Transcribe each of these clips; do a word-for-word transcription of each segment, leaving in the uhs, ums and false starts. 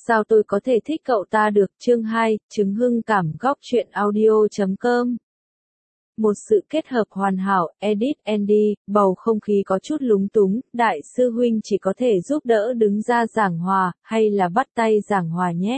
Sao tôi có thể thích cậu ta được? Chương hai, Trứng Hưng Cảm. Góc truyện audio chấm com. Một sự kết hợp hoàn hảo. Edit Andy. Bầu không khí có chút lúng túng. Đại sư huynh chỉ có thể giúp đỡ đứng ra giảng hòa, hay là bắt tay giảng hòa nhé?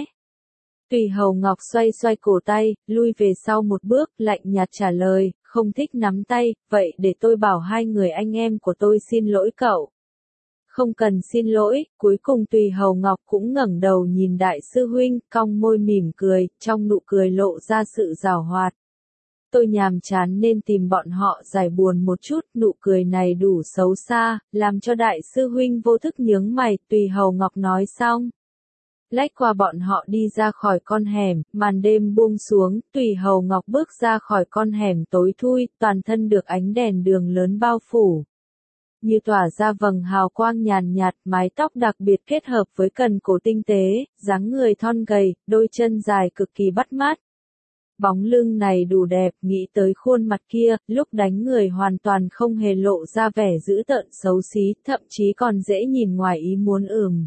Tùy Hầu Ngọc xoay xoay cổ tay, lui về sau một bước, lạnh nhạt trả lời, không thích nắm tay, vậy để tôi bảo hai người anh em của tôi xin lỗi cậu. Không cần xin lỗi. Cuối cùng Tùy Hầu Ngọc cũng ngẩng đầu nhìn đại sư huynh, cong môi mỉm cười, trong nụ cười lộ ra sự giảo hoạt. Tôi nhàm chán nên tìm bọn họ giải buồn một chút. Nụ cười này đủ xấu xa, làm cho đại sư huynh vô thức nhướng mày. Tùy Hầu Ngọc nói xong, lách qua bọn họ đi ra khỏi con hẻm. Màn đêm buông xuống, Tùy Hầu Ngọc bước ra khỏi con hẻm tối thui, toàn thân được ánh đèn đường lớn bao phủ, như tỏa ra vầng hào quang nhàn nhạt. Mái tóc đặc biệt kết hợp với cần cổ tinh tế, dáng người thon gầy, đôi chân dài cực kỳ bắt mắt. Bóng lưng này đủ đẹp, nghĩ tới khuôn mặt kia, lúc đánh người hoàn toàn không hề lộ ra vẻ dữ tợn xấu xí, thậm chí còn dễ nhìn ngoài ý muốn. ừm.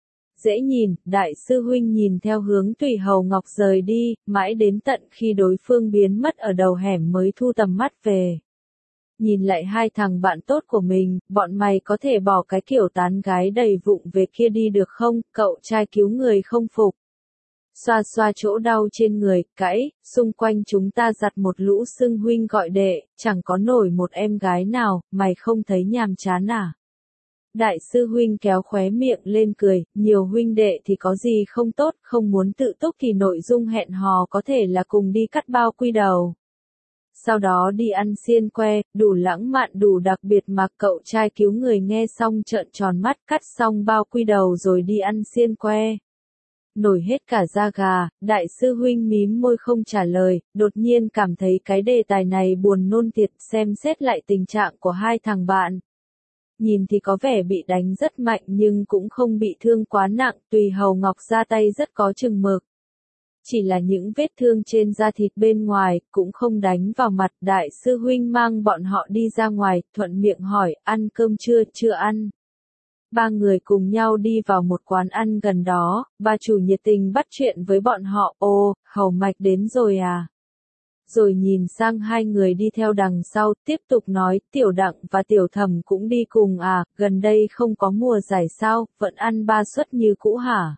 Dễ nhìn. Đại sư huynh nhìn theo hướng Tùy Hầu Ngọc rời đi, mãi đến tận khi đối phương biến mất ở đầu hẻm mới thu tầm mắt về. Nhìn lại hai thằng bạn tốt của mình, bọn mày có thể bỏ cái kiểu tán gái đầy vụng về kia đi được không? Cậu trai cứu người không phục. Xoa xoa chỗ đau trên người, cãi, xung quanh chúng ta giặt một lũ xưng huynh gọi đệ, chẳng có nổi một em gái nào, mày không thấy nhàm chán à? Đại sư huynh kéo khóe miệng lên cười, nhiều huynh đệ thì có gì không tốt, không muốn tự túc thì nội dung hẹn hò có thể là cùng đi cắt bao quy đầu. Sau đó đi ăn xiên que, đủ lãng mạn đủ đặc biệt mà. Cậu trai cứu người nghe xong trợn tròn mắt, cắt xong bao quy đầu rồi đi ăn xiên que. Nổi hết cả da gà. Đại sư huynh mím môi không trả lời, đột nhiên cảm thấy cái đề tài này buồn nôn thiệt. Xem xét lại tình trạng của hai thằng bạn, nhìn thì có vẻ bị đánh rất mạnh nhưng cũng không bị thương quá nặng. Tùy Hầu Ngọc ra tay rất có chừng mực, chỉ là những vết thương trên da thịt bên ngoài, cũng không đánh vào mặt. Đại sư huynh mang bọn họ đi ra ngoài, thuận miệng hỏi, ăn cơm chưa? Chưa ăn. Ba người cùng nhau đi vào một quán ăn gần đó, bà chủ nhiệt tình bắt chuyện với bọn họ, ô, Hầu Mạch đến rồi à? Rồi nhìn sang hai người đi theo đằng sau, tiếp tục nói, Tiểu Đặng và Tiểu Thẩm cũng đi cùng à, gần đây không có mùa giải sao, vẫn ăn ba suất như cũ hả?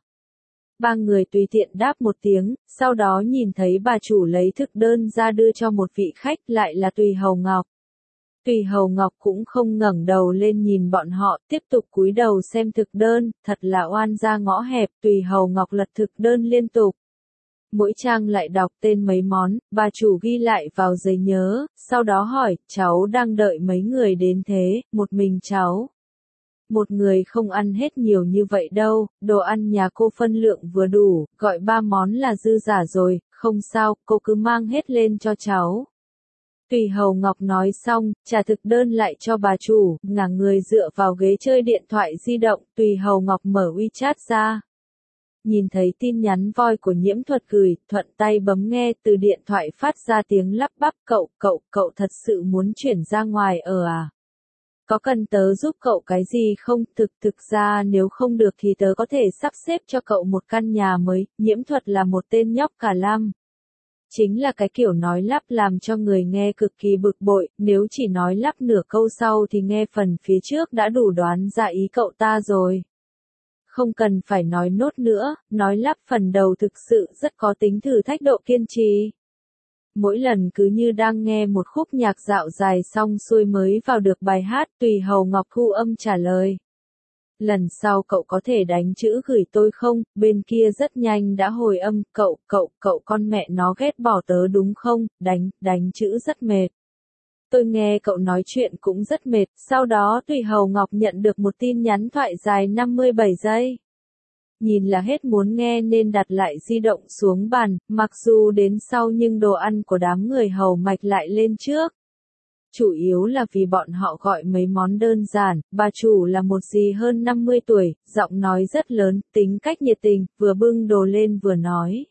Ba người tùy tiện đáp một tiếng, sau đó nhìn thấy bà chủ lấy thực đơn ra đưa cho một vị khách, lại là Tùy Hầu Ngọc. Tùy Hầu Ngọc cũng không ngẩng đầu lên nhìn bọn họ, tiếp tục cúi đầu xem thực đơn, thật là oan gia ngõ hẹp. Tùy Hầu Ngọc lật thực đơn liên tục, mỗi trang lại đọc tên mấy món, bà chủ ghi lại vào giấy nhớ, sau đó hỏi, cháu đang đợi mấy người đến thế? Một mình cháu. Một người không ăn hết nhiều như vậy đâu, đồ ăn nhà cô phân lượng vừa đủ, gọi ba món là dư giả rồi, không sao, cô cứ mang hết lên cho cháu. Tùy Hầu Ngọc nói xong, trả thực đơn lại cho bà chủ, ngả người dựa vào ghế chơi điện thoại di động. Tùy Hầu Ngọc mở WeChat ra, nhìn thấy tin nhắn voi của Nhiễm Thuật gửi, thuận tay bấm nghe. Từ điện thoại phát ra tiếng lắp bắp, cậu, cậu, cậu thật sự muốn chuyển ra ngoài ở à? Có cần tớ giúp cậu cái gì không? Thực thực ra nếu không được thì tớ có thể sắp xếp cho cậu một căn nhà mới. Nhiễm Thuật là một tên nhóc cả lăm. Chính là cái kiểu nói lắp làm cho người nghe cực kỳ bực bội, nếu chỉ nói lắp nửa câu sau thì nghe phần phía trước đã đủ đoán ra ý cậu ta rồi. Không cần phải nói nốt nữa, nói lắp phần đầu thực sự rất có tính thử thách độ kiên trì. Mỗi lần cứ như đang nghe một khúc nhạc dạo dài xong xuôi mới vào được bài hát. Tùy Hầu Ngọc thu âm trả lời, lần sau cậu có thể đánh chữ gửi tôi không? Bên kia rất nhanh đã hồi âm, cậu, cậu, cậu con mẹ nó ghét bỏ tớ đúng không? Đánh, đánh chữ rất mệt. Tôi nghe cậu nói chuyện cũng rất mệt. Sau đó Tùy Hầu Ngọc nhận được một tin nhắn thoại dài năm mươi bảy giây. Nhìn là hết muốn nghe nên đặt lại di động xuống bàn, mặc dù đến sau nhưng đồ ăn của đám người Hầu Mạch lại lên trước. Chủ yếu là vì bọn họ gọi mấy món đơn giản. Bà chủ là một dì hơn năm mươi tuổi, giọng nói rất lớn, tính cách nhiệt tình, vừa bưng đồ lên vừa nói.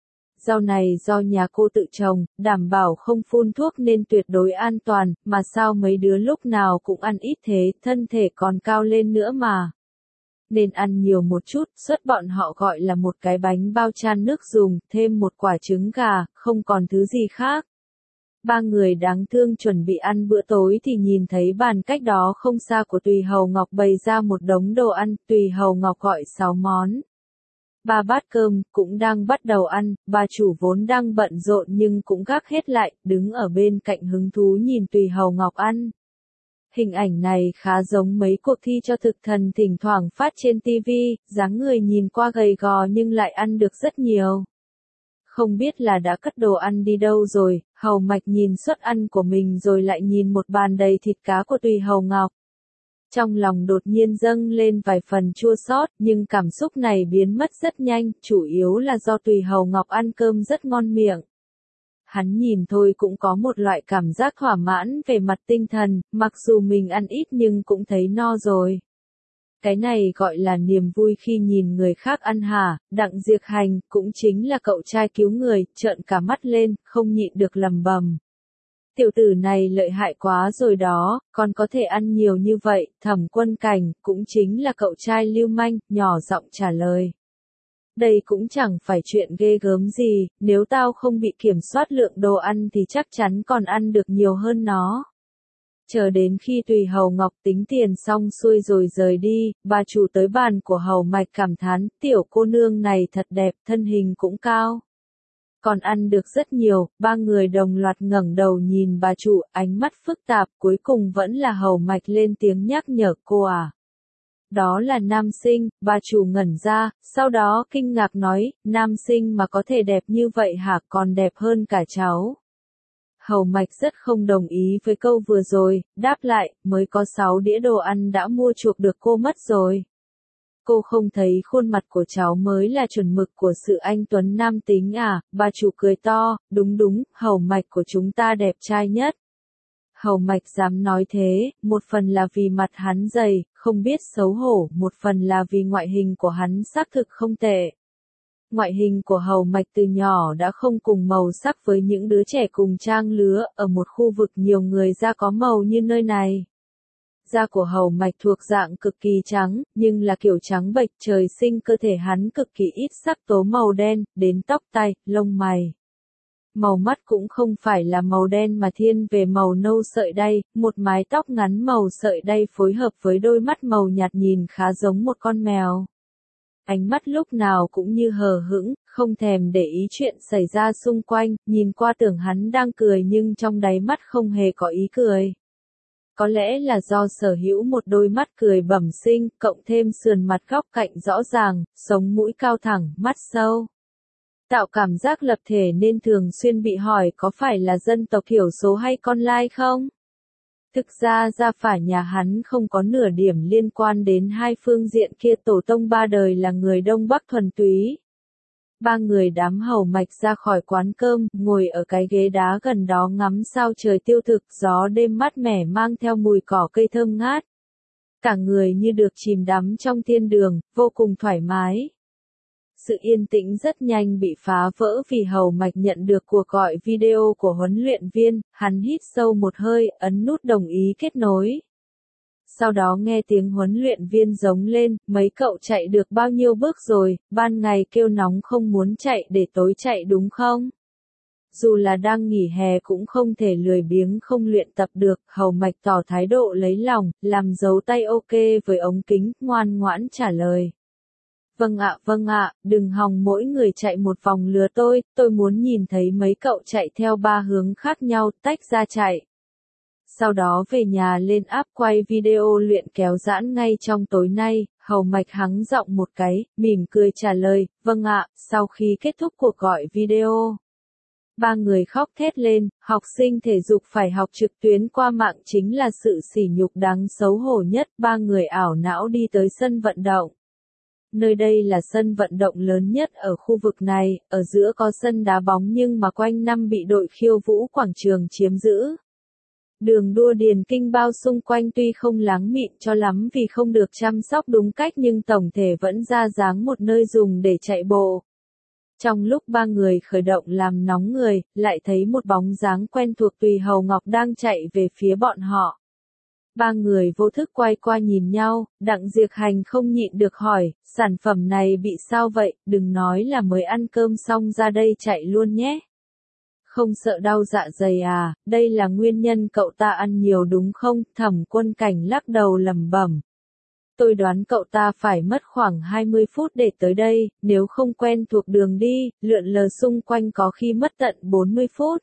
Rau này do nhà cô tự trồng, đảm bảo không phun thuốc nên tuyệt đối an toàn, mà sao mấy đứa lúc nào cũng ăn ít thế, thân thể còn cao lên nữa mà. Nên ăn nhiều một chút, suất bọn họ gọi là một cái bánh bao chan nước dùng, thêm một quả trứng gà, không còn thứ gì khác. Ba người đáng thương chuẩn bị ăn bữa tối thì nhìn thấy bàn cách đó không xa của Tùy Hầu Ngọc bày ra một đống đồ ăn, Tùy Hầu Ngọc gọi sáu món. Ba bát cơm, cũng đang bắt đầu ăn, bà chủ vốn đang bận rộn nhưng cũng gác hết lại, đứng ở bên cạnh hứng thú nhìn Tùy Hầu Ngọc ăn. Hình ảnh này khá giống mấy cuộc thi cho thực thần thỉnh thoảng phát trên ti vi, dáng người nhìn qua gầy gò nhưng lại ăn được rất nhiều. Không biết là đã cất đồ ăn đi đâu rồi, Hầu Mạch nhìn suất ăn của mình rồi lại nhìn một bàn đầy thịt cá của Tùy Hầu Ngọc. Trong lòng đột nhiên dâng lên vài phần chua xót, nhưng cảm xúc này biến mất rất nhanh, chủ yếu là do Tùy Hầu Ngọc ăn cơm rất ngon miệng. Hắn nhìn thôi cũng có một loại cảm giác thỏa mãn về mặt tinh thần, mặc dù mình ăn ít nhưng cũng thấy no rồi. Cái này gọi là niềm vui khi nhìn người khác ăn hả, Đặng Diệp Hành, cũng chính là cậu trai cứu người, trợn cả mắt lên, không nhịn được lầm bầm. Tiểu tử này lợi hại quá rồi đó, còn có thể ăn nhiều như vậy, Thẩm Quân Cảnh, cũng chính là cậu trai lưu manh, nhỏ giọng trả lời. Đây cũng chẳng phải chuyện ghê gớm gì, nếu tao không bị kiểm soát lượng đồ ăn thì chắc chắn còn ăn được nhiều hơn nó. Chờ đến khi Tùy Hầu Ngọc tính tiền xong xuôi rồi rời đi, bà chủ tới bàn của Hầu Mạch cảm thán, tiểu cô nương này thật đẹp, thân hình cũng cao. Còn ăn được rất nhiều, ba người đồng loạt ngẩng đầu nhìn bà chủ, ánh mắt phức tạp, cuối cùng vẫn là Hầu Mạch lên tiếng nhắc nhở cô à. Đó là nam sinh, bà chủ ngẩn ra, sau đó kinh ngạc nói, nam sinh mà có thể đẹp như vậy hả, còn đẹp hơn cả cháu. Hầu Mạch rất không đồng ý với câu vừa rồi, đáp lại, mới có sáu đĩa đồ ăn đã mua chuộc được cô mất rồi. Cô không thấy khuôn mặt của cháu mới là chuẩn mực của sự anh tuấn nam tính à, bà chủ cười to, đúng đúng, Hầu Mạch của chúng ta đẹp trai nhất. Hầu Mạch dám nói thế, một phần là vì mặt hắn dày, không biết xấu hổ, một phần là vì ngoại hình của hắn xác thực không tệ. Ngoại hình của Hầu Mạch từ nhỏ đã không cùng màu sắc với những đứa trẻ cùng trang lứa, ở một khu vực nhiều người da có màu như nơi này. Da của Hầu Mạch thuộc dạng cực kỳ trắng, nhưng là kiểu trắng bệch, trời sinh cơ thể hắn cực kỳ ít sắc tố màu đen, đến tóc tai, lông mày. Màu mắt cũng không phải là màu đen mà thiên về màu nâu sợi đay, một mái tóc ngắn màu sợi đay phối hợp với đôi mắt màu nhạt nhìn khá giống một con mèo. Ánh mắt lúc nào cũng như hờ hững, không thèm để ý chuyện xảy ra xung quanh, nhìn qua tưởng hắn đang cười nhưng trong đáy mắt không hề có ý cười. Có lẽ là do sở hữu một đôi mắt cười bẩm sinh, cộng thêm sườn mặt góc cạnh rõ ràng, sống mũi cao thẳng, mắt sâu. Tạo cảm giác lập thể nên thường xuyên bị hỏi có phải là dân tộc thiểu số hay con lai không? Thực ra gia phả nhà hắn không có nửa điểm liên quan đến hai phương diện kia, tổ tông ba đời là người Đông Bắc thuần túy. Ba người đám Hầu Mạch ra khỏi quán cơm, ngồi ở cái ghế đá gần đó ngắm sao trời tiêu thực, gió đêm mát mẻ mang theo mùi cỏ cây thơm ngát. Cả người như được chìm đắm trong thiên đường, vô cùng thoải mái. Sự yên tĩnh rất nhanh bị phá vỡ vì Hầu Mạch nhận được cuộc gọi video của huấn luyện viên, hắn hít sâu một hơi, ấn nút đồng ý kết nối. Sau đó nghe tiếng huấn luyện viên giống lên, mấy cậu chạy được bao nhiêu bước rồi, ban ngày kêu nóng không muốn chạy để tối chạy đúng không? Dù là đang nghỉ hè cũng không thể lười biếng không luyện tập được, Hầu Mạch tỏ thái độ lấy lòng, làm dấu tay ok với ống kính, ngoan ngoãn trả lời. Vâng ạ, vâng ạ, đừng hòng mỗi người chạy một vòng lừa tôi, tôi muốn nhìn thấy mấy cậu chạy theo ba hướng khác nhau, tách ra chạy. Sau đó về nhà lên app quay video luyện kéo giãn ngay trong tối nay, Hầu Mạch hắng giọng một cái, mỉm cười trả lời, vâng ạ, sau khi kết thúc cuộc gọi video. Ba người khóc thét lên, học sinh thể dục phải học trực tuyến qua mạng chính là sự sỉ nhục đáng xấu hổ nhất, ba người ảo não đi tới sân vận động. Nơi đây là sân vận động lớn nhất ở khu vực này, ở giữa có sân đá bóng nhưng mà quanh năm bị đội khiêu vũ quảng trường chiếm giữ. Đường đua điền kinh bao xung quanh tuy không láng mịn cho lắm vì không được chăm sóc đúng cách nhưng tổng thể vẫn ra dáng một nơi dùng để chạy bộ. Trong lúc ba người khởi động làm nóng người, lại thấy một bóng dáng quen thuộc Tùy Hầu Ngọc đang chạy về phía bọn họ. Ba người vô thức quay qua nhìn nhau, Đặng Diệp Hành không nhịn được hỏi, sản phẩm này bị sao vậy, đừng nói là mới ăn cơm xong ra đây chạy luôn nhé. Không sợ đau dạ dày à, đây là nguyên nhân cậu ta ăn nhiều đúng không? Thẩm Quân Cảnh lắc đầu lẩm bẩm. Tôi đoán cậu ta phải mất khoảng hai mươi phút để tới đây, nếu không quen thuộc đường đi, lượn lờ xung quanh có khi mất tận bốn mươi phút.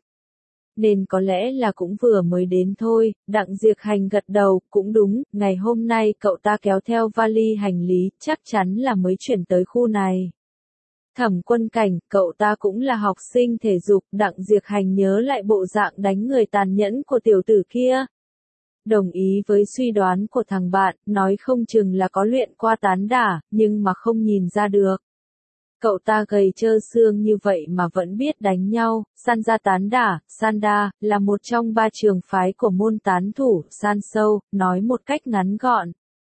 Nên có lẽ là cũng vừa mới đến thôi, Đặng Diệp Hành gật đầu, cũng đúng, ngày hôm nay cậu ta kéo theo vali hành lý, chắc chắn là mới chuyển tới khu này. Thẩm Quân Cảnh, cậu ta cũng là học sinh thể dục, Đặng Diệp Hành nhớ lại bộ dạng đánh người tàn nhẫn của tiểu tử kia. Đồng ý với suy đoán của thằng bạn, nói không chừng là có luyện qua tán đả, nhưng mà không nhìn ra được. Cậu ta gầy trơ xương như vậy mà vẫn biết đánh nhau, san ra tán đả, Sanda, là một trong ba trường phái của môn tán thủ, san sâu, nói một cách ngắn gọn.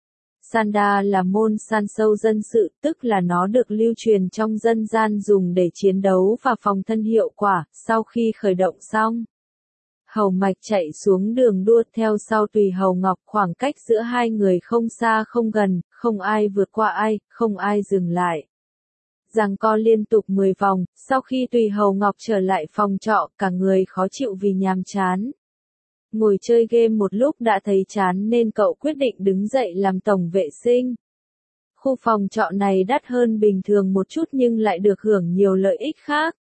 Sanda là môn san sâu dân sự, tức là nó được lưu truyền trong dân gian dùng để chiến đấu và phòng thân hiệu quả, sau khi khởi động xong. Hầu Mạch chạy xuống đường đua theo sau Tùy Hầu Ngọc, khoảng cách giữa hai người không xa không gần, không ai vượt qua ai, không ai dừng lại. Giằng co liên tục mười vòng, sau khi Tùy Hầu Ngọc trở lại phòng trọ, cả người khó chịu vì nhàm chán. Ngồi chơi game một lúc đã thấy chán nên cậu quyết định đứng dậy làm tổng vệ sinh. Khu phòng trọ này đắt hơn bình thường một chút nhưng lại được hưởng nhiều lợi ích khác.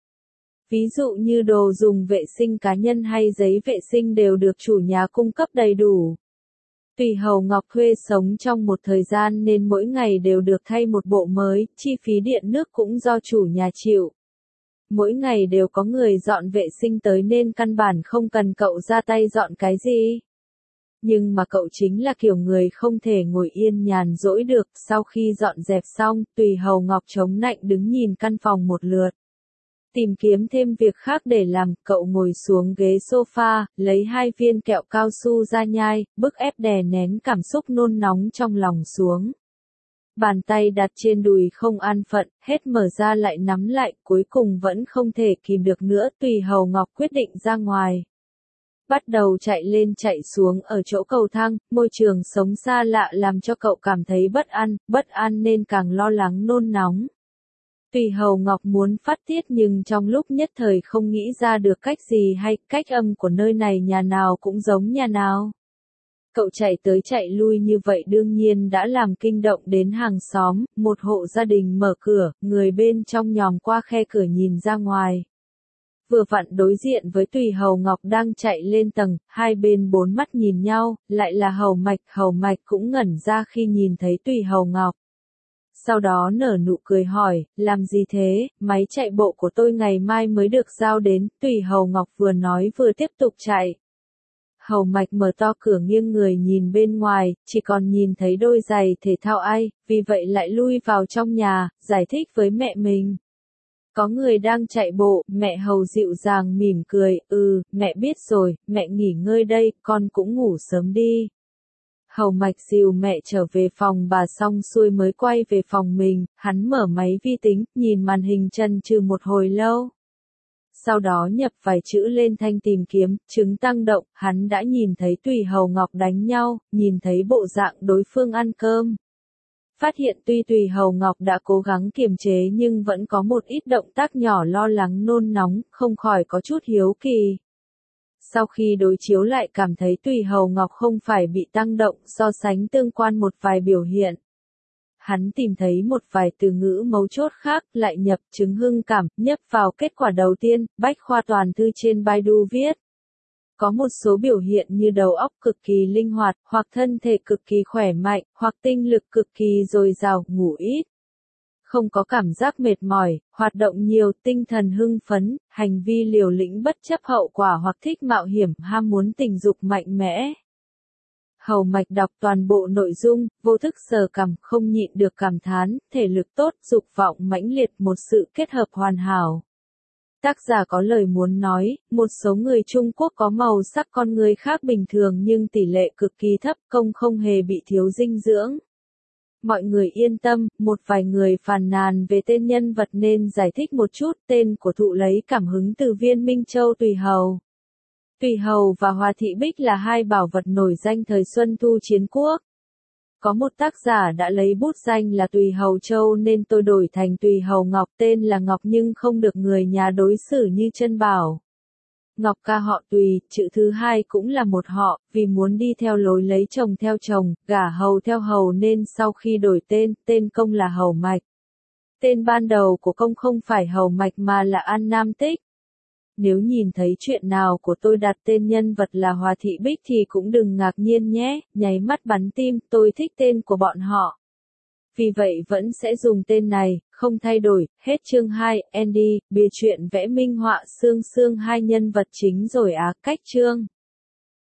Ví dụ như đồ dùng vệ sinh cá nhân hay giấy vệ sinh đều được chủ nhà cung cấp đầy đủ. Tùy Hầu Ngọc thuê sống trong một thời gian nên mỗi ngày đều được thay một bộ mới, chi phí điện nước cũng do chủ nhà chịu. Mỗi ngày đều có người dọn vệ sinh tới nên căn bản không cần cậu ra tay dọn cái gì. Nhưng mà cậu chính là kiểu người không thể ngồi yên nhàn rỗi được, sau khi dọn dẹp xong, Tùy Hầu Ngọc chống nạnh đứng nhìn căn phòng một lượt. Tìm kiếm thêm việc khác để làm, cậu ngồi xuống ghế sofa, lấy hai viên kẹo cao su ra nhai, bức ép đè nén cảm xúc nôn nóng trong lòng xuống. Bàn tay đặt trên đùi không an phận, hết mở ra lại nắm lại, cuối cùng vẫn không thể kìm được nữa, Tùy Hầu Ngọc quyết định ra ngoài. Bắt đầu chạy lên chạy xuống ở chỗ cầu thang, môi trường sống xa lạ làm cho cậu cảm thấy bất an, bất an nên càng lo lắng nôn nóng. Tùy Hầu Ngọc muốn phát tiết nhưng trong lúc nhất thời không nghĩ ra được cách gì hay, cách âm của nơi này nhà nào cũng giống nhà nào. Cậu chạy tới chạy lui như vậy đương nhiên đã làm kinh động đến hàng xóm, một hộ gia đình mở cửa, người bên trong nhòm qua khe cửa nhìn ra ngoài. Vừa vặn đối diện với Tùy Hầu Ngọc đang chạy lên tầng, hai bên bốn mắt nhìn nhau, lại là Hầu Mạch, Hầu Mạch cũng ngẩn ra khi nhìn thấy Tùy Hầu Ngọc. Sau đó nở nụ cười hỏi, làm gì thế, máy chạy bộ của tôi ngày mai mới được giao đến, Tùy Hầu Ngọc vừa nói vừa tiếp tục chạy. Hầu Mạch mở to cửa nghiêng người nhìn bên ngoài, chỉ còn nhìn thấy đôi giày thể thao ai, vì vậy lại lui vào trong nhà, giải thích với mẹ mình. Có người đang chạy bộ, mẹ Hầu dịu dàng mỉm cười, ừ, mẹ biết rồi, mẹ nghỉ ngơi đây, con cũng ngủ sớm đi. Hầu Mạch dìu mẹ trở về phòng bà xong xuôi mới quay về phòng mình, hắn mở máy vi tính, nhìn màn hình chần chừ một hồi lâu. Sau đó nhập vài chữ lên thanh tìm kiếm, chứng tăng động, hắn đã nhìn thấy Tùy Hầu Ngọc đánh nhau, nhìn thấy bộ dạng đối phương ăn cơm. Phát hiện tuy Tùy Hầu Ngọc đã cố gắng kiềm chế nhưng vẫn có một ít động tác nhỏ lo lắng nôn nóng, không khỏi có chút hiếu kỳ. Sau khi đối chiếu lại cảm thấy Tùy Hầu Ngọc không phải bị tăng động, so sánh tương quan một vài biểu hiện. Hắn tìm thấy một vài từ ngữ mấu chốt khác, lại nhập chứng hưng cảm, nhấp vào kết quả đầu tiên, bách khoa toàn thư trên Baidu viết. Có một số biểu hiện như đầu óc cực kỳ linh hoạt, hoặc thân thể cực kỳ khỏe mạnh, hoặc tinh lực cực kỳ dồi dào, ngủ ít. Không có cảm giác mệt mỏi, hoạt động nhiều, tinh thần hưng phấn, hành vi liều lĩnh bất chấp hậu quả hoặc thích mạo hiểm, ham muốn tình dục mạnh mẽ. Hầu Mạch đọc toàn bộ nội dung, vô thức sờ cằm, không nhịn được cảm thán, thể lực tốt, dục vọng mãnh liệt, một sự kết hợp hoàn hảo. Tác giả có lời muốn nói, một số người Trung Quốc có màu sắc con người khác bình thường nhưng tỷ lệ cực kỳ thấp, công không hề bị thiếu dinh dưỡng. Mọi người yên tâm, một vài người phàn nàn về tên nhân vật nên giải thích một chút, tên của thụ lấy cảm hứng từ Viên Minh Châu Tùy Hầu. Tùy Hầu và Hòa Thị Bích là hai bảo vật nổi danh thời Xuân Thu Chiến Quốc. Có một tác giả đã lấy bút danh là Tùy Hầu Châu nên tôi đổi thành Tùy Hầu Ngọc, tên là Ngọc nhưng không được người nhà đối xử như Trân Bảo. Ngọc ca họ Tùy, chữ thứ hai cũng là một họ, vì muốn đi theo lối lấy chồng theo chồng, gả hầu theo hầu nên sau khi đổi tên, tên công là Hầu Mạch. Tên ban đầu của công không phải Hầu Mạch mà là An Nam Tích. Nếu nhìn thấy chuyện nào của tôi đặt tên nhân vật là Hòa Thị Bích thì cũng đừng ngạc nhiên nhé, nháy mắt bắn tim, tôi thích tên của bọn họ. Vì vậy vẫn sẽ dùng tên này, không thay đổi. Hết chương hai, Andy, bìa truyện vẽ minh họa xương xương hai nhân vật chính rồi á, cách chương.